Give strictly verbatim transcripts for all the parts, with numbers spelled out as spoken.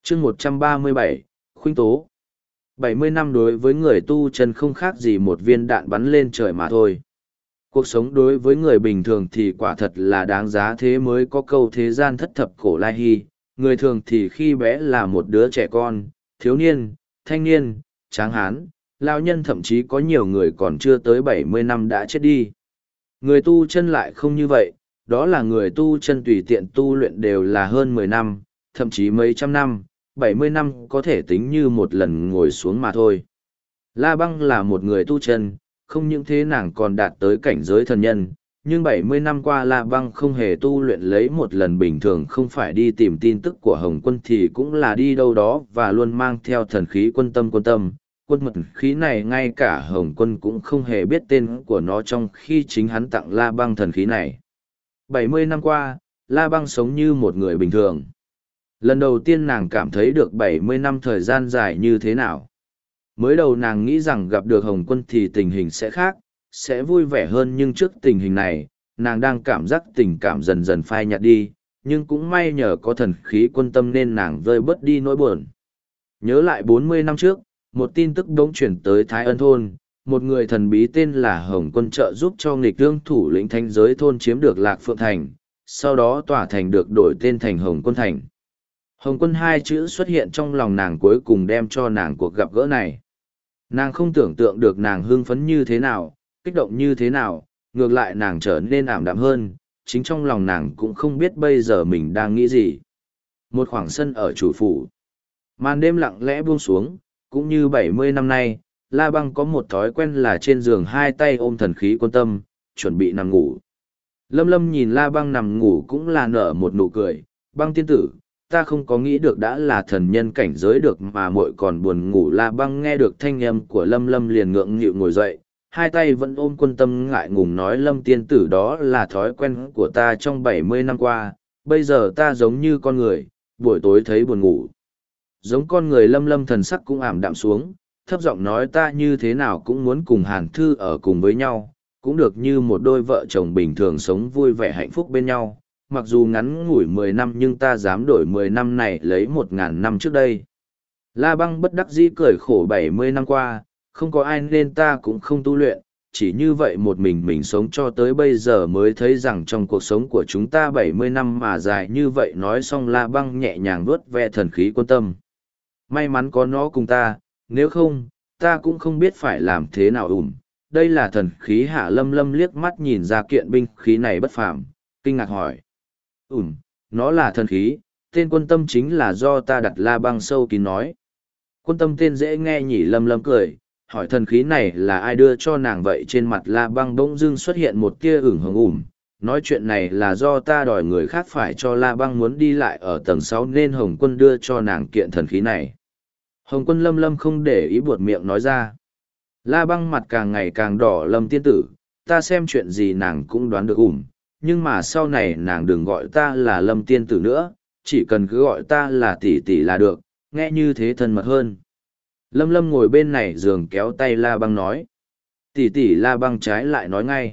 chương một trăm ba mươi bảy, Khuynh Tố. bảy mươi năm đối với người tu chân không khác gì một viên đạn bắn lên trời mà thôi. Cuộc sống đối với người bình thường thì quả thật là đáng giá, thế mới có câu thế gian thất thập cổ lai hy. Người thường thì khi bé là một đứa trẻ con, thiếu niên, thanh niên, tráng hán, lao nhân, thậm chí có nhiều người còn chưa tới bảy mươi năm đã chết đi. Người tu chân lại không như vậy, đó là người tu chân tùy tiện tu luyện đều là hơn mười năm, thậm chí mấy trăm năm, bảy mươi năm có thể tính như một lần ngồi xuống mà thôi. La Băng là một người tu chân, không những thế nàng còn đạt tới cảnh giới thần nhân, nhưng bảy mươi năm qua La Băng không hề tu luyện lấy một lần, bình thường không phải đi tìm tin tức của Hồng Quân thì cũng là đi đâu đó và luôn mang theo thần khí quân tâm quân tâm. Quân mật khí này ngay cả Hồng Quân cũng không hề biết tên của nó trong khi chính hắn tặng La Băng thần khí này. bảy mươi năm qua, La Băng sống như một người bình thường. Lần đầu tiên nàng cảm thấy được bảy mươi năm thời gian dài như thế nào. Mới đầu nàng nghĩ rằng gặp được Hồng Quân thì tình hình sẽ khác, sẽ vui vẻ hơn, nhưng trước tình hình này, nàng đang cảm giác tình cảm dần dần phai nhạt đi, nhưng cũng may nhờ có thần khí quân tâm nên nàng vơi bớt đi nỗi buồn. Nhớ lại bốn mươi năm trước, một tin tức bỗng chuyển tới Thái Ân Thôn, một người thần bí tên là Hồng Quân trợ giúp cho nghịch lương thủ lĩnh thanh giới thôn chiếm được Lạc Phượng Thành, sau đó tòa thành được đổi tên thành Hồng Quân Thành. Hồng Quân hai chữ xuất hiện trong lòng nàng, cuối cùng đem cho nàng cuộc gặp gỡ này. Nàng không tưởng tượng được nàng hưng phấn như thế nào, kích động như thế nào, ngược lại nàng trở nên ảm đạm hơn, chính trong lòng nàng cũng không biết bây giờ mình đang nghĩ gì. Một khoảng sân ở chủ phủ. Màn đêm lặng lẽ buông xuống, cũng như bảy mươi năm nay, La Băng có một thói quen là trên giường hai tay ôm thần khí quân tâm, chuẩn bị nằm ngủ. Lâm Lâm nhìn La Băng nằm ngủ cũng là nở một nụ cười, Băng tiên tử, ta không có nghĩ được đã là thần nhân cảnh giới được mà muội còn buồn ngủ. La Băng nghe được thanh âm của Lâm Lâm liền ngượng nghịu ngồi dậy, hai tay vẫn ôm quân tâm ngại ngùng nói, Lâm tiên tử, đó là thói quen của ta trong bảy mươi năm qua, bây giờ ta giống như con người, buổi tối thấy buồn ngủ. Giống con người. Lâm Lâm thần sắc cũng ảm đạm xuống, thấp giọng nói, ta như thế nào cũng muốn cùng Hàn Thư ở cùng với nhau, cũng được như một đôi vợ chồng bình thường sống vui vẻ hạnh phúc bên nhau. Mặc dù ngắn ngủi mười năm nhưng ta dám đổi mười năm này lấy một ngàn năm trước đây. La Băng bất đắc dĩ cười khổ, bảy mươi năm qua, không có ai nên ta cũng không tu luyện, chỉ như vậy một mình mình sống cho tới bây giờ mới thấy rằng trong cuộc sống của chúng ta bảy mươi năm mà dài như vậy. Nói xong La Băng nhẹ nhàng vuốt ve thần khí quân tâm. May mắn có nó cùng ta, nếu không, ta cũng không biết phải làm thế nào. ủm. Đây là thần khí hả? Lâm Lâm liếc mắt nhìn ra kiện binh khí này bất phàm, kinh ngạc hỏi. Ừm, nó là thần khí, tên quân tâm chính là do ta đặt. La Băng sâu kín nói. Quân tâm tên dễ nghe nhỉ? Lâm Lâm cười, hỏi thần khí này là ai đưa cho nàng vậy? Trên mặt La Băng bỗng dưng xuất hiện một tia ửng hồng. ủm, nói chuyện này là do ta đòi người khác phải cho. La Băng muốn đi lại ở tầng sáu nên Hồng Quân đưa cho nàng kiện thần khí này. Hồng Quân. Lâm Lâm không để ý buột miệng nói ra. La Băng mặt càng ngày càng đỏ, Lâm tiên tử, ta xem chuyện gì nàng cũng đoán được. ủm, nhưng mà sau này nàng đừng gọi ta là Lâm tiên tử nữa, chỉ cần cứ gọi ta là tỷ tỷ là được, nghe như thế thân mật hơn. Lâm Lâm ngồi bên này giường kéo tay La Băng nói. Tỷ tỷ. La Băng trái lại nói ngay.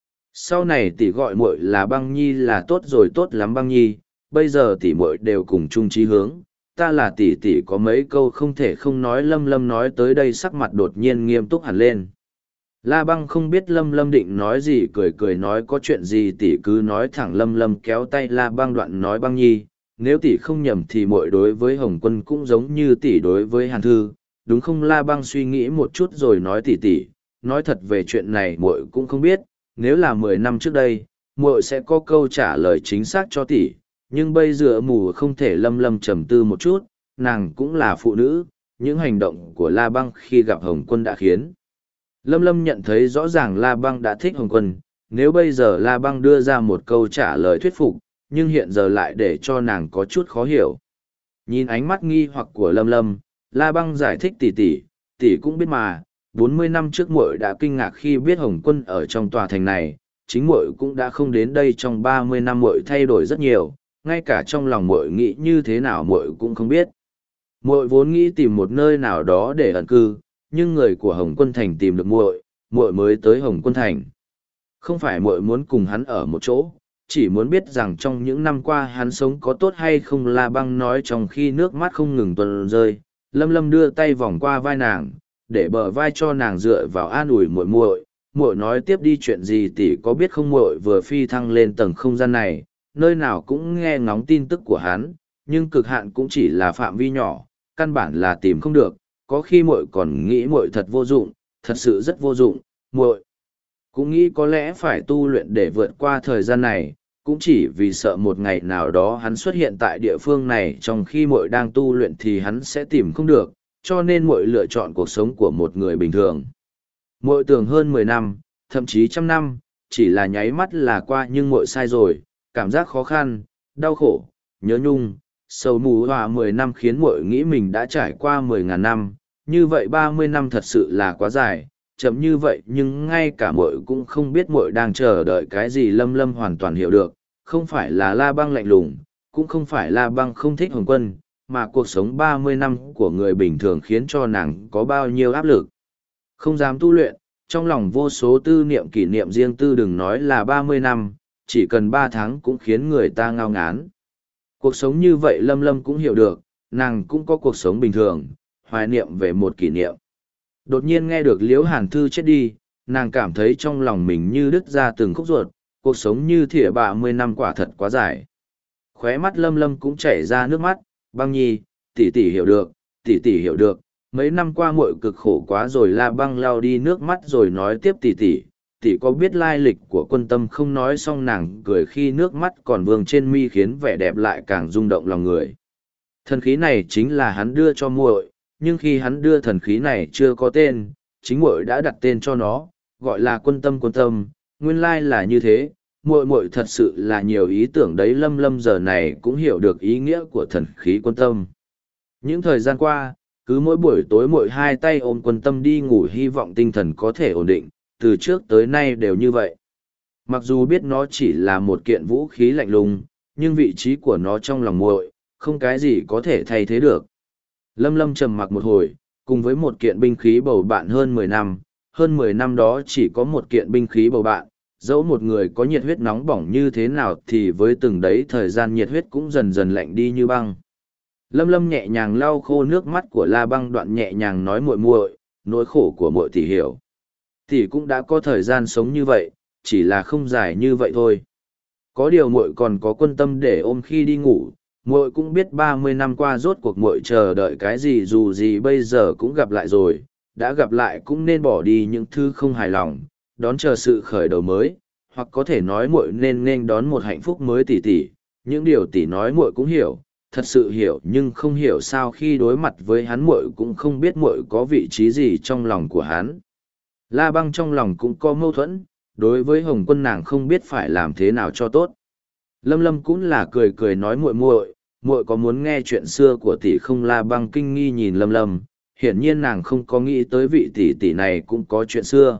Sau này tỷ gọi muội là Băng Nhi là tốt rồi. Tốt lắm Băng Nhi, bây giờ tỷ muội đều cùng chung chí hướng, ta là tỷ tỷ có mấy câu không thể không nói. Lâm Lâm nói tới đây sắc mặt đột nhiên nghiêm túc hẳn lên. La Băng không biết Lâm Lâm định nói gì, cười cười nói, có chuyện gì tỷ cứ nói thẳng. Lâm Lâm kéo tay La Băng đoạn nói, Băng Nhi, nếu tỷ không nhầm thì muội đối với Hồng Quân cũng giống như tỷ đối với Hàn Thư, đúng không? La Băng suy nghĩ một chút rồi nói, tỷ tỷ, nói thật về chuyện này muội cũng không biết, nếu là mười năm trước đây, muội sẽ có câu trả lời chính xác cho tỷ, nhưng bây giờ mù không thể. Lâm Lâm trầm tư một chút, nàng cũng là phụ nữ, những hành động của La Băng khi gặp Hồng Quân đã khiến Lâm Lâm nhận thấy rõ ràng La Băng đã thích Hồng Quân. Nếu bây giờ La Băng đưa ra một câu trả lời thuyết phục, nhưng hiện giờ lại để cho nàng có chút khó hiểu. Nhìn ánh mắt nghi hoặc của Lâm Lâm, La Băng giải thích, tỷ tỷ, tỷ cũng biết mà, bốn mươi năm trước muội đã kinh ngạc khi biết Hồng Quân ở trong tòa thành này, chính muội cũng đã không đến đây. Trong ba mươi năm muội thay đổi rất nhiều, ngay cả trong lòng muội nghĩ như thế nào muội cũng không biết. Muội vốn nghĩ tìm một nơi nào đó để ẩn cư, nhưng người của Hồng Quân Thành tìm được muội, muội mới tới Hồng Quân Thành. Không phải muội muốn cùng hắn ở một chỗ, chỉ muốn biết rằng trong những năm qua hắn sống có tốt hay không. La Băng nói trong khi nước mắt không ngừng tuôn rơi. Lâm Lâm đưa tay vòng qua vai nàng, để bờ vai cho nàng dựa vào an ủi muội muội. Muội nói tiếp đi, chuyện gì tỷ có biết không? Muội vừa phi thăng lên tầng không gian này, nơi nào cũng nghe ngóng tin tức của hắn, nhưng cực hạn cũng chỉ là phạm vi nhỏ, căn bản là tìm không được. Có khi muội còn nghĩ muội thật vô dụng, thật sự rất vô dụng. Muội cũng nghĩ có lẽ phải tu luyện để vượt qua thời gian này, cũng chỉ vì sợ một ngày nào đó hắn xuất hiện tại địa phương này trong khi muội đang tu luyện thì hắn sẽ tìm không được, cho nên muội lựa chọn cuộc sống của một người bình thường. Muội tưởng hơn mười năm, thậm chí trăm năm, chỉ là nháy mắt là qua, nhưng muội sai rồi. Cảm giác khó khăn, đau khổ, nhớ nhung, sầu mù hòa mười năm khiến muội nghĩ mình đã trải qua mười ngàn năm, như vậy ba mươi năm thật sự là quá dài, chậm như vậy nhưng ngay cả muội cũng không biết muội đang chờ đợi cái gì. Lâm Lâm hoàn toàn hiểu được, không phải là La Băng lạnh lùng, cũng không phải La Băng không thích Hồng Quân, mà cuộc sống ba mươi năm của người bình thường khiến cho nàng có bao nhiêu áp lực. Không dám tu luyện, trong lòng vô số tư niệm kỷ niệm riêng tư, đừng nói là ba mươi năm, chỉ cần ba tháng cũng khiến người ta ngao ngán. Cuộc sống như vậy Lâm Lâm cũng hiểu được, nàng cũng có cuộc sống bình thường, hoài niệm về một kỷ niệm. Đột nhiên nghe được Liễu Hàn Thư chết đi, nàng cảm thấy trong lòng mình như đứt ra từng khúc ruột, cuộc sống như thìa ba mươi năm quả thật quá dài. Khóe mắt Lâm Lâm cũng chảy ra nước mắt. Băng nhi, tỷ tỷ hiểu được, tỷ tỷ hiểu được, mấy năm qua muội cực khổ quá rồi. La Băng lau đi nước mắt rồi nói tiếp, tỷ tỷ, tỷ có biết lai lịch của Quân Tâm không? Nói xong nàng cười khi nước mắt còn vương trên mi khiến vẻ đẹp lại càng rung động lòng người. Thần khí này chính là hắn đưa cho muội, nhưng khi hắn đưa thần khí này chưa có tên, chính muội đã đặt tên cho nó, gọi là Quân Tâm. Quân Tâm, nguyên lai là như thế. Muội muội thật sự là nhiều ý tưởng đấy. Lâm Lâm giờ này cũng hiểu được ý nghĩa của thần khí Quân Tâm. Những thời gian qua, cứ mỗi buổi tối muội hai tay ôm Quân Tâm đi ngủ, hy vọng tinh thần có thể ổn định, từ trước tới nay đều như vậy. Mặc dù biết nó chỉ là một kiện vũ khí lạnh lùng, nhưng vị trí của nó trong lòng muội, không cái gì có thể thay thế được. Lâm Lâm trầm mặc một hồi, cùng với một kiện binh khí bầu bạn hơn mười năm, hơn mười năm đó chỉ có một kiện binh khí bầu bạn, dẫu một người có nhiệt huyết nóng bỏng như thế nào thì với từng đấy thời gian nhiệt huyết cũng dần dần lạnh đi như băng. Lâm Lâm nhẹ nhàng lau khô nước mắt của La Băng, đoạn nhẹ nhàng nói, muội muội, nỗi khổ của muội tỷ hiểu. Tỷ cũng đã có thời gian sống như vậy, chỉ là không dài như vậy thôi. Có điều muội còn có Quân Tâm để ôm khi đi ngủ. Muội cũng biết ba mươi năm qua rốt cuộc muội chờ đợi cái gì, dù gì bây giờ cũng gặp lại rồi, đã gặp lại cũng nên bỏ đi những thứ không hài lòng, đón chờ sự khởi đầu mới, hoặc có thể nói muội nên nên đón một hạnh phúc mới. tỷ tỷ. Những điều tỷ nói muội cũng hiểu, thật sự hiểu, nhưng không hiểu sao khi đối mặt với hắn muội cũng không biết muội có vị trí gì trong lòng của hắn. La Băng trong lòng cũng có mâu thuẫn, đối với Hồng Quân nàng không biết phải làm thế nào cho tốt. Lâm Lâm cũng là cười cười nói, muội muội, muội có muốn nghe chuyện xưa của tỷ không? La Băng kinh nghi nhìn Lâm Lâm, hiển nhiên nàng không có nghĩ tới vị tỷ tỷ này cũng có chuyện xưa.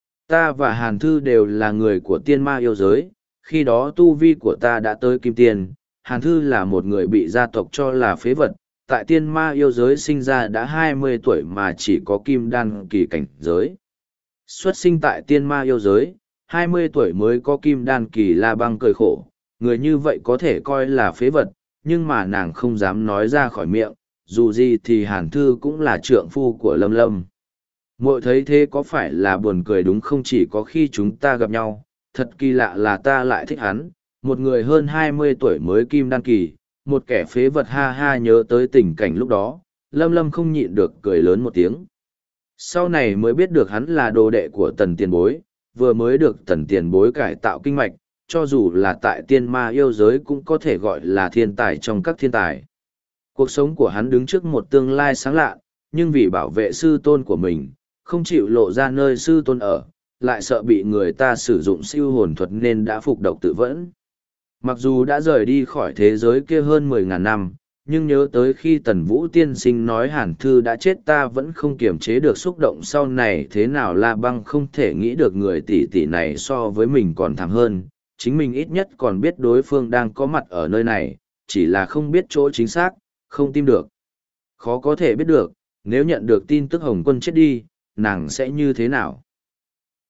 Ta và Hàn Thư đều là người của tiên ma yêu giới, khi đó tu vi của ta đã tới kim tiên. Hàn Thư là một người bị gia tộc cho là phế vật, tại tiên ma yêu giới sinh ra đã hai mươi tuổi mà chỉ có kim đan kỳ cảnh giới. Xuất sinh tại tiên ma yêu giới, hai mươi tuổi mới có kim đan kỳ. La Băng cười khổ, người như vậy có thể coi là phế vật, nhưng mà nàng không dám nói ra khỏi miệng, dù gì thì Hàn Thư cũng là trượng phu của Lâm Lâm. Muội thấy thế có phải là buồn cười đúng không? Chỉ có khi chúng ta gặp nhau, thật kỳ lạ là ta lại thích hắn, một người hơn hai mươi tuổi mới kim đan kỳ, một kẻ phế vật. Ha ha, nhớ tới tình cảnh lúc đó, Lâm Lâm không nhịn được cười lớn một tiếng. Sau này mới biết được hắn là đồ đệ của Tần Tiền Bối, vừa mới được Tần Tiền Bối cải tạo kinh mạch, cho dù là tại tiên ma yêu giới cũng có thể gọi là thiên tài trong các thiên tài. Cuộc sống của hắn đứng trước một tương lai sáng lạ, nhưng vì bảo vệ sư tôn của mình, không chịu lộ ra nơi sư tôn ở, lại sợ bị người ta sử dụng siêu hồn thuật nên đã phục độc tự vẫn. Mặc dù đã rời đi khỏi thế giới kia hơn mười ngàn năm, nhưng nhớ tới khi Tần Vũ tiên sinh nói Hàn Thư đã chết, ta vẫn không kiềm chế được xúc động. Sau này thế nào La Băng không thể nghĩ được người tỷ tỷ này so với mình còn thảm hơn, chính mình ít nhất còn biết đối phương đang có mặt ở nơi này, chỉ là không biết chỗ chính xác, không tìm được. Khó có thể biết được, nếu nhận được tin tức Hồng Quân chết đi, nàng sẽ như thế nào?